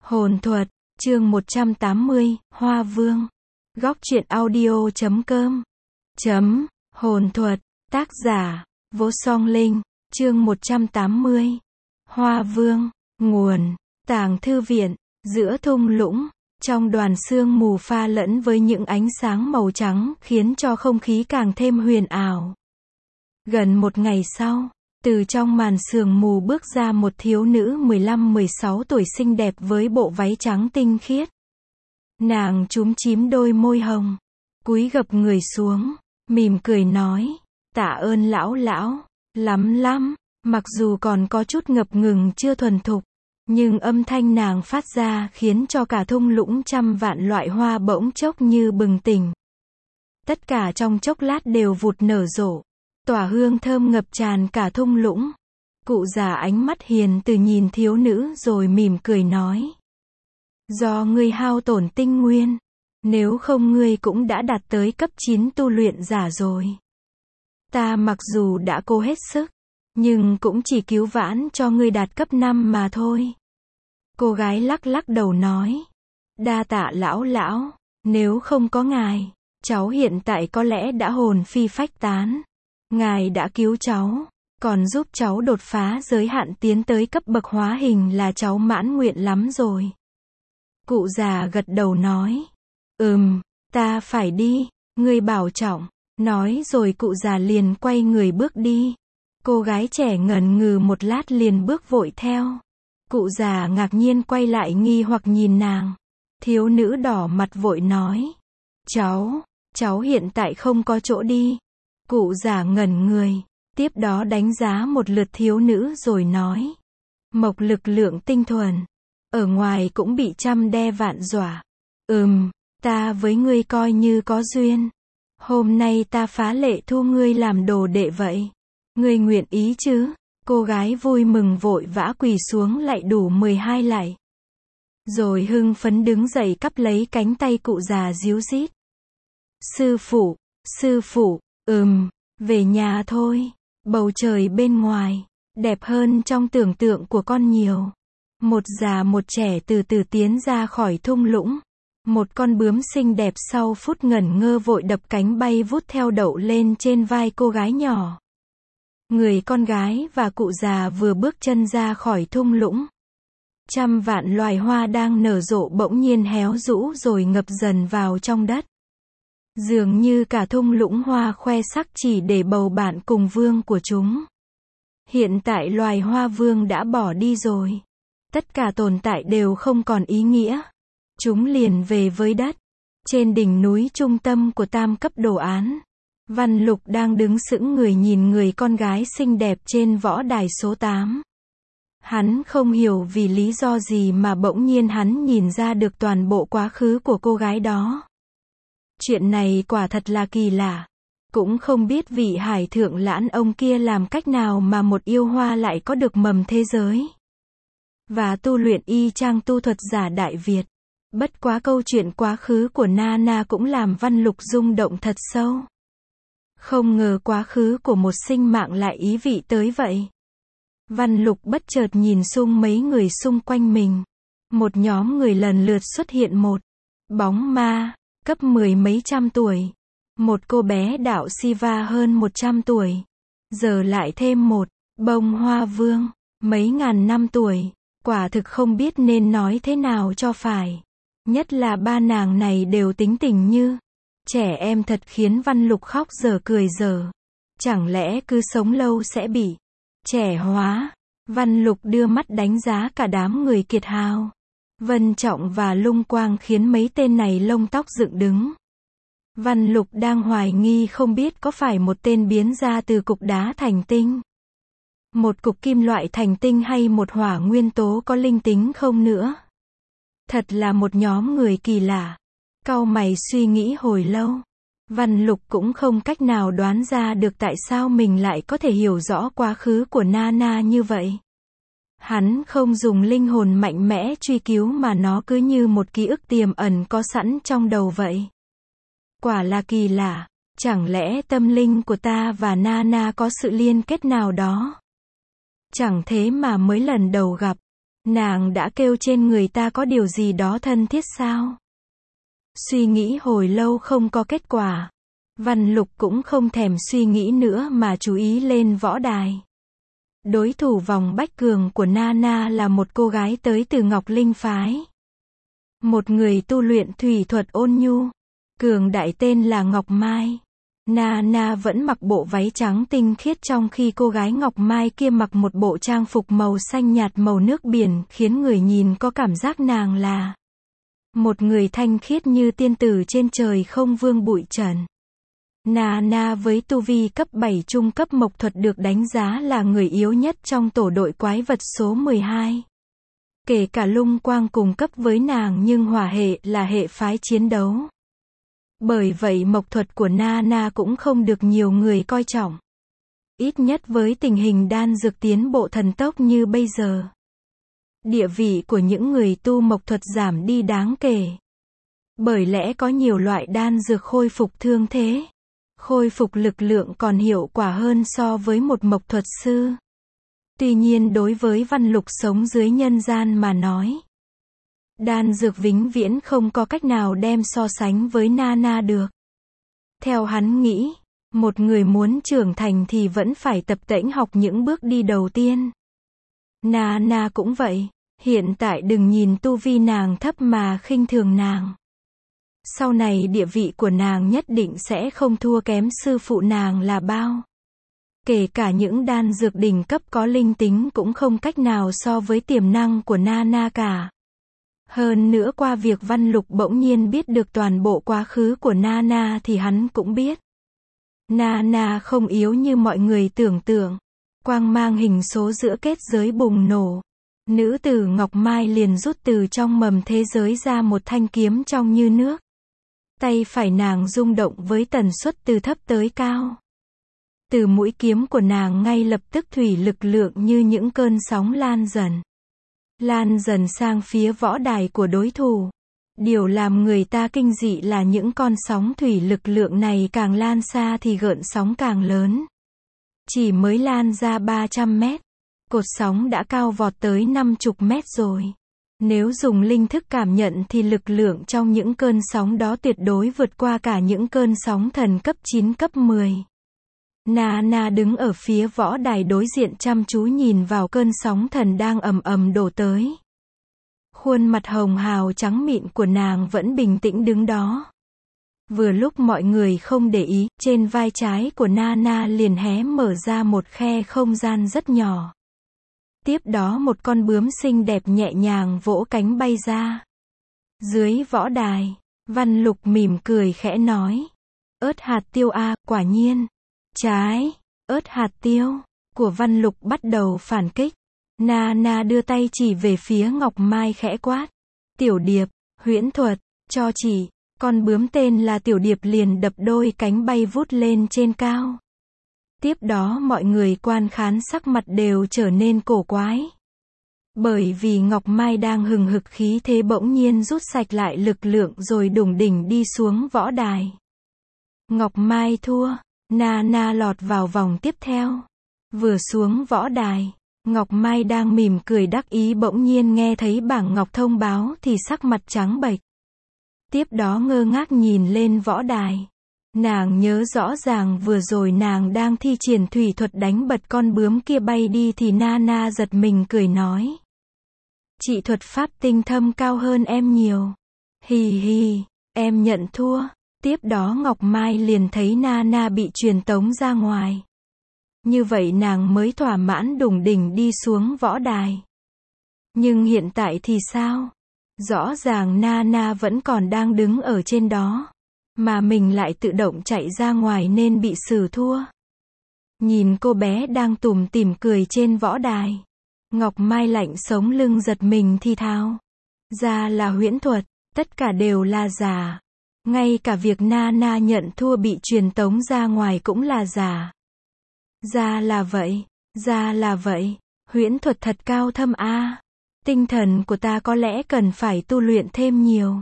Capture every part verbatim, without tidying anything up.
Hồn thuật, chương một trăm tám mươi, Hoa Vương. Góc truyện audio chấm com. Chấm, hồn thuật, tác giả, Vô Song Linh, chương một trăm tám mươi. Hoa Vương, nguồn, Tàng Thư Viện, giữa thung lũng, trong đoàn sương mù pha lẫn với những ánh sáng màu trắng khiến cho không khí càng thêm huyền ảo. Gần một ngày sau, từ trong màn sương mù bước ra một thiếu nữ mười lăm mười sáu tuổi xinh đẹp với bộ váy trắng tinh khiết. Nàng chúm chím đôi môi hồng, cúi gập người xuống, mỉm cười nói, tạ ơn lão lão, lắm lắm, mặc dù còn có chút ngập ngừng chưa thuần thục, nhưng âm thanh nàng phát ra khiến cho cả thung lũng trăm vạn loại hoa bỗng chốc như bừng tỉnh. Tất cả trong chốc lát đều vụt nở rộ, tỏa hương thơm ngập tràn cả thung lũng. Cụ già ánh mắt hiền từ nhìn thiếu nữ rồi mỉm cười nói. Do ngươi hao tổn tinh nguyên, nếu không ngươi cũng đã đạt tới cấp chín tu luyện giả rồi. Ta mặc dù đã cố hết sức, nhưng cũng chỉ cứu vãn cho ngươi đạt cấp năm mà thôi. Cô gái lắc lắc đầu nói. Đa tạ lão lão, nếu không có ngài, cháu hiện tại có lẽ đã hồn phi phách tán. Ngài đã cứu cháu, còn giúp cháu đột phá giới hạn tiến tới cấp bậc hóa hình là cháu mãn nguyện lắm rồi. Cụ già gật đầu nói. Ừm, ta phải đi, ngươi bảo trọng. Nói rồi cụ già liền quay người bước đi. Cô gái trẻ ngần ngừ một lát liền bước vội theo. Cụ già ngạc nhiên quay lại nghi hoặc nhìn nàng. Thiếu nữ đỏ mặt vội nói. Cháu, cháu hiện tại không có chỗ đi. Cụ già ngẩn người, tiếp đó đánh giá một lượt thiếu nữ rồi nói. Mộc lực lượng tinh thuần, ở ngoài cũng bị trăm đe vạn dọa. Ừm, ta với ngươi coi như có duyên. Hôm nay ta phá lệ thu ngươi làm đồ đệ vậy. Ngươi nguyện ý chứ? Cô gái vui mừng vội vã quỳ xuống lạy đủ mười hai lạy. Rồi hưng phấn đứng dậy cắp lấy cánh tay cụ già díu dít. Sư phụ, sư phụ, ừm, về nhà thôi. Bầu trời bên ngoài, đẹp hơn trong tưởng tượng của con nhiều. Một già một trẻ từ từ tiến ra khỏi thung lũng. Một con bướm xinh đẹp sau phút ngẩn ngơ vội đập cánh bay vút theo đậu lên trên vai cô gái nhỏ. Người con gái và cụ già vừa bước chân ra khỏi thung lũng. Trăm vạn loài hoa đang nở rộ bỗng nhiên héo rũ rồi ngập dần vào trong đất. Dường như cả thung lũng hoa khoe sắc chỉ để bầu bạn cùng vương của chúng. Hiện tại loài hoa vương đã bỏ đi rồi. Tất cả tồn tại đều không còn ý nghĩa. Chúng liền về với đất. Trên đỉnh núi trung tâm của tam cấp đồ án, Văn Lục đang đứng sững người nhìn người con gái xinh đẹp trên võ đài số tám. Hắn không hiểu vì lý do gì mà bỗng nhiên hắn nhìn ra được toàn bộ quá khứ của cô gái đó. Chuyện này quả thật là kỳ lạ. Cũng không biết vị hải thượng lãn ông kia làm cách nào mà một yêu hoa lại có được mầm thế giới. Và tu luyện y chang tu thuật giả Đại Việt. Bất quá câu chuyện quá khứ của Nana cũng làm Văn Lục rung động thật sâu. Không ngờ quá khứ của một sinh mạng lại ý vị tới vậy. Văn Lục bất chợt nhìn xung mấy người xung quanh mình. Một nhóm người lần lượt xuất hiện một bóng ma, cấp mười mấy trăm tuổi. Một cô bé đạo Siva hơn một trăm tuổi. Giờ lại thêm một bông hoa vương, mấy ngàn năm tuổi. Quả thực không biết nên nói thế nào cho phải. Nhất là ba nàng này đều tính tình như trẻ em thật khiến Văn Lục khóc dở cười dở. Chẳng lẽ cứ sống lâu sẽ bị trẻ hóa? Văn Lục đưa mắt đánh giá cả đám người kiệt hào. Vân Trọng và Lung Quang khiến mấy tên này lông tóc dựng đứng. Văn Lục đang hoài nghi không biết có phải một tên biến ra từ cục đá thành tinh, một cục kim loại thành tinh hay một hỏa nguyên tố có linh tính không nữa. Thật là một nhóm người kỳ lạ. Cau mày suy nghĩ hồi lâu. Văn Lục cũng không cách nào đoán ra được tại sao mình lại có thể hiểu rõ quá khứ của Nana như vậy. Hắn không dùng linh hồn mạnh mẽ truy cứu mà nó cứ như một ký ức tiềm ẩn có sẵn trong đầu vậy. Quả là kỳ lạ. Chẳng lẽ tâm linh của ta và Nana có sự liên kết nào đó? Chẳng thế mà mới lần đầu gặp, Nàng đã kêu trên người ta có điều gì đó thân thiết sao? Suy nghĩ hồi lâu không có kết quả. Văn Lục cũng không thèm suy nghĩ nữa mà chú ý lên võ đài. Đối thủ vòng bách cường của Nana là một cô gái tới từ Ngọc Linh phái. Một người tu luyện thủy thuật ôn nhu, cường đại tên là Ngọc Mai. Nana vẫn mặc bộ váy trắng tinh khiết trong khi cô gái Ngọc Mai kia mặc một bộ trang phục màu xanh nhạt màu nước biển khiến người nhìn có cảm giác nàng là một người thanh khiết như tiên tử trên trời không vương bụi trần. Nana với tu vi cấp bảy trung cấp mộc thuật được đánh giá là người yếu nhất trong tổ đội quái vật số mười hai. Kể cả Lung Quang cùng cấp với nàng nhưng hỏa hệ là hệ phái chiến đấu. Bởi vậy mộc thuật của Nana cũng không được nhiều người coi trọng. Ít nhất với tình hình đan dược tiến bộ thần tốc như bây giờ. Địa vị của những người tu mộc thuật giảm đi đáng kể. Bởi lẽ có nhiều loại đan dược khôi phục thương thế, khôi phục lực lượng còn hiệu quả hơn so với một mộc thuật sư. Tuy nhiên đối với Văn Lục sống dưới nhân gian mà nói, đan dược vĩnh viễn không có cách nào đem so sánh với Nana được. Theo hắn nghĩ, một người muốn trưởng thành thì vẫn phải tập tễnh học những bước đi đầu tiên. Nana cũng vậy, hiện tại đừng nhìn tu vi nàng thấp mà khinh thường nàng. Sau này địa vị của nàng nhất định sẽ không thua kém sư phụ nàng là bao. Kể cả những đan dược đỉnh cấp có linh tính cũng không cách nào so với tiềm năng của Nana cả. Hơn nữa qua việc Văn Lục bỗng nhiên biết được toàn bộ quá khứ của Nana thì hắn cũng biết. Nana không yếu như mọi người tưởng tượng. Quang mang hình số giữa kết giới bùng nổ. Nữ tử Ngọc Mai liền rút từ trong mầm thế giới ra một thanh kiếm trong như nước. Tay phải nàng rung động với tần suất từ thấp tới cao. Từ mũi kiếm của nàng ngay lập tức thủy lực lượng như những cơn sóng lan dần. Lan dần sang phía võ đài của đối thủ. Điều làm người ta kinh dị là những con sóng thủy lực lượng này càng lan xa thì gợn sóng càng lớn. Chỉ mới lan ra ba trăm mét, cột sóng đã cao vọt tới năm mươi mét rồi. Nếu dùng linh thức cảm nhận thì lực lượng trong những cơn sóng đó tuyệt đối vượt qua cả những cơn sóng thần cấp chín cấp mười. Nana đứng ở phía võ đài đối diện chăm chú nhìn vào cơn sóng thần đang ầm ầm đổ tới. Khuôn mặt hồng hào trắng mịn của nàng vẫn bình tĩnh đứng đó. Vừa lúc mọi người không để ý, trên vai trái của Nana liền hé mở ra một khe không gian rất nhỏ. Tiếp đó một con bướm xinh đẹp nhẹ nhàng vỗ cánh bay ra. Dưới võ đài, Văn Lục mỉm cười khẽ nói. Ớt hạt tiêu a, quả nhiên. Trái, ớt hạt tiêu, của Văn Lục bắt đầu phản kích. Nana đưa tay chỉ về phía Ngọc Mai khẽ quát. Tiểu Điệp, huyễn thuật, cho chỉ. Con bướm tên là Tiểu Điệp liền đập đôi cánh bay vút lên trên cao. Tiếp đó mọi người quan khán sắc mặt đều trở nên cổ quái. Bởi vì Ngọc Mai đang hừng hực khí thế bỗng nhiên rút sạch lại lực lượng rồi đủng đỉnh đi xuống võ đài. Ngọc Mai thua, Nana lọt vào vòng tiếp theo. Vừa xuống võ đài, Ngọc Mai đang mỉm cười đắc ý bỗng nhiên nghe thấy bảng ngọc thông báo thì sắc mặt trắng bệch. Tiếp đó ngơ ngác nhìn lên võ đài. Nàng nhớ rõ ràng vừa rồi nàng đang thi triển thủy thuật đánh bật con bướm kia bay đi thì Nana giật mình cười nói. Chị thuật pháp tinh thâm cao hơn em nhiều. Hì hì, em nhận thua. Tiếp đó Ngọc Mai liền thấy Nana bị truyền tống ra ngoài. Như vậy nàng mới thỏa mãn đủng đỉnh đi xuống võ đài. Nhưng hiện tại thì sao? Rõ ràng Nana vẫn còn đang đứng ở trên đó. Mà mình lại tự động chạy ra ngoài nên bị xử thua. Nhìn cô bé đang tủm tỉm cười trên võ đài. Ngọc Mai lạnh sống lưng giật mình thì thào. Ra là huyễn thuật, tất cả đều là giả. Ngay cả việc Nana nhận thua bị truyền tống ra ngoài cũng là giả. Ra là vậy, ra là vậy, huyễn thuật thật cao thâm a. Tinh thần của ta có lẽ cần phải tu luyện thêm nhiều.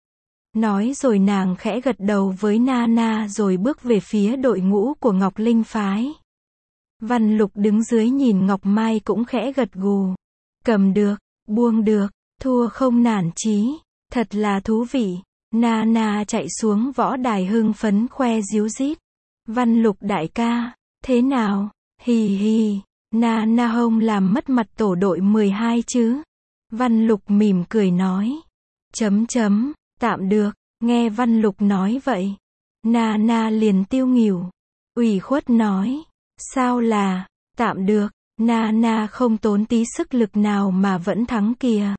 Nói rồi nàng khẽ gật đầu với Nana rồi bước về phía đội ngũ của Ngọc Linh phái. Văn Lục đứng dưới nhìn Ngọc Mai cũng khẽ gật gù. Cầm được, Buông được, thua không nản chí, thật là thú vị. Nana chạy xuống võ đài hưng phấn khoe díu dít. Văn Lục đại ca, thế nào? Hì hì, Nana hông làm mất mặt tổ đội mười hai chứ? Văn Lục mỉm cười nói. Chấm chấm, tạm được, nghe Văn Lục nói vậy. Nana liền tiêu nghỉu. Ủy khuất nói. Sao là, tạm được, Nana không tốn tí sức lực nào mà vẫn thắng kìa.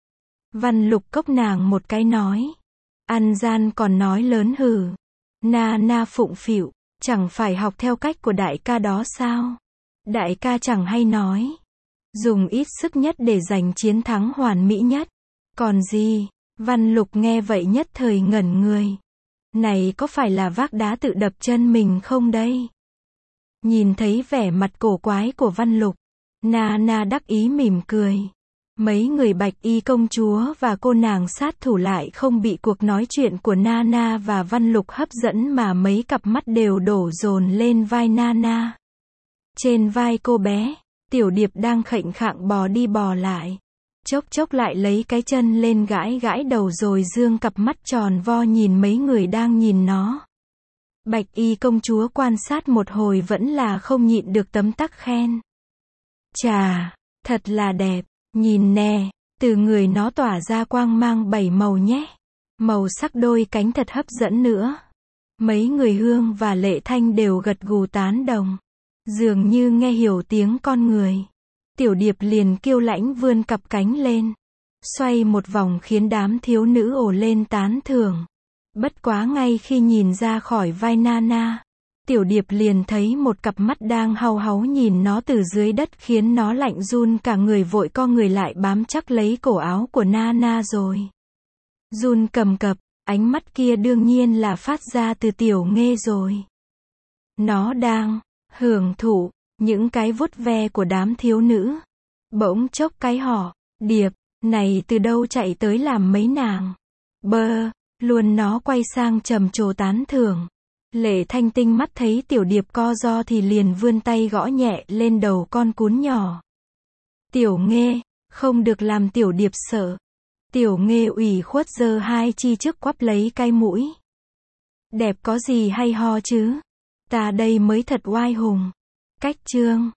Văn Lục cốc nàng một cái nói. Ăn gian còn nói lớn hừ. Nana phụng phịu, chẳng phải học theo cách của đại ca đó sao? Đại ca chẳng hay nói. Dùng ít sức nhất để giành chiến thắng hoàn mỹ nhất. Còn gì? Văn Lục nghe vậy nhất thời ngẩn người. Này có phải là vác đá tự đập chân mình không đây? Nhìn thấy vẻ mặt cổ quái của Văn Lục, Nana đắc ý mỉm cười. Mấy người Bạch Y công chúa và cô nàng sát thủ lại không bị cuộc nói chuyện của Nana và Văn Lục hấp dẫn mà mấy cặp mắt đều đổ dồn lên vai Nana. Trên vai cô bé, Tiểu Điệp đang khệnh khạng bò đi bò lại. Chốc chốc lại lấy cái chân lên gãi gãi đầu rồi dương cặp mắt tròn vo nhìn mấy người đang nhìn nó. Bạch Y công chúa quan sát một hồi vẫn là không nhịn được tấm tắc khen. Chà, thật là đẹp, nhìn nè, từ người nó tỏa ra quang mang bảy màu nhé. Màu sắc đôi cánh thật hấp dẫn nữa. Mấy người Hương và Lệ Thanh đều gật gù tán đồng. Dường như nghe hiểu tiếng con người. Tiểu Điệp liền kiêu lãnh vươn cặp cánh lên. Xoay một vòng khiến đám thiếu nữ ồ lên tán thưởng. Bất quá ngay khi nhìn ra khỏi vai Nana, Tiểu Điệp liền thấy một cặp mắt đang hau háu nhìn nó từ dưới đất khiến nó lạnh run cả người vội co người lại bám chắc lấy cổ áo của Nana rồi. Run cầm cập, ánh mắt kia đương nhiên là phát ra từ Tiểu Nghê rồi. Nó đang hưởng thụ những cái vuốt ve của đám thiếu nữ. Bỗng chốc cái họ, Điệp, này từ đâu chạy tới làm mấy nàng? Bơ, luôn nó quay sang trầm trồ tán thưởng. Lệ Thanh tinh mắt thấy Tiểu Điệp co ro thì liền vươn tay gõ nhẹ lên đầu con cún nhỏ. Tiểu Nghê, không được làm Tiểu Điệp sợ. Tiểu Nghê ủy khuất giơ hai chi trước quắp lấy cái mũi. Đẹp có gì hay ho chứ? Ta đây mới thật oai hùng. Cách chương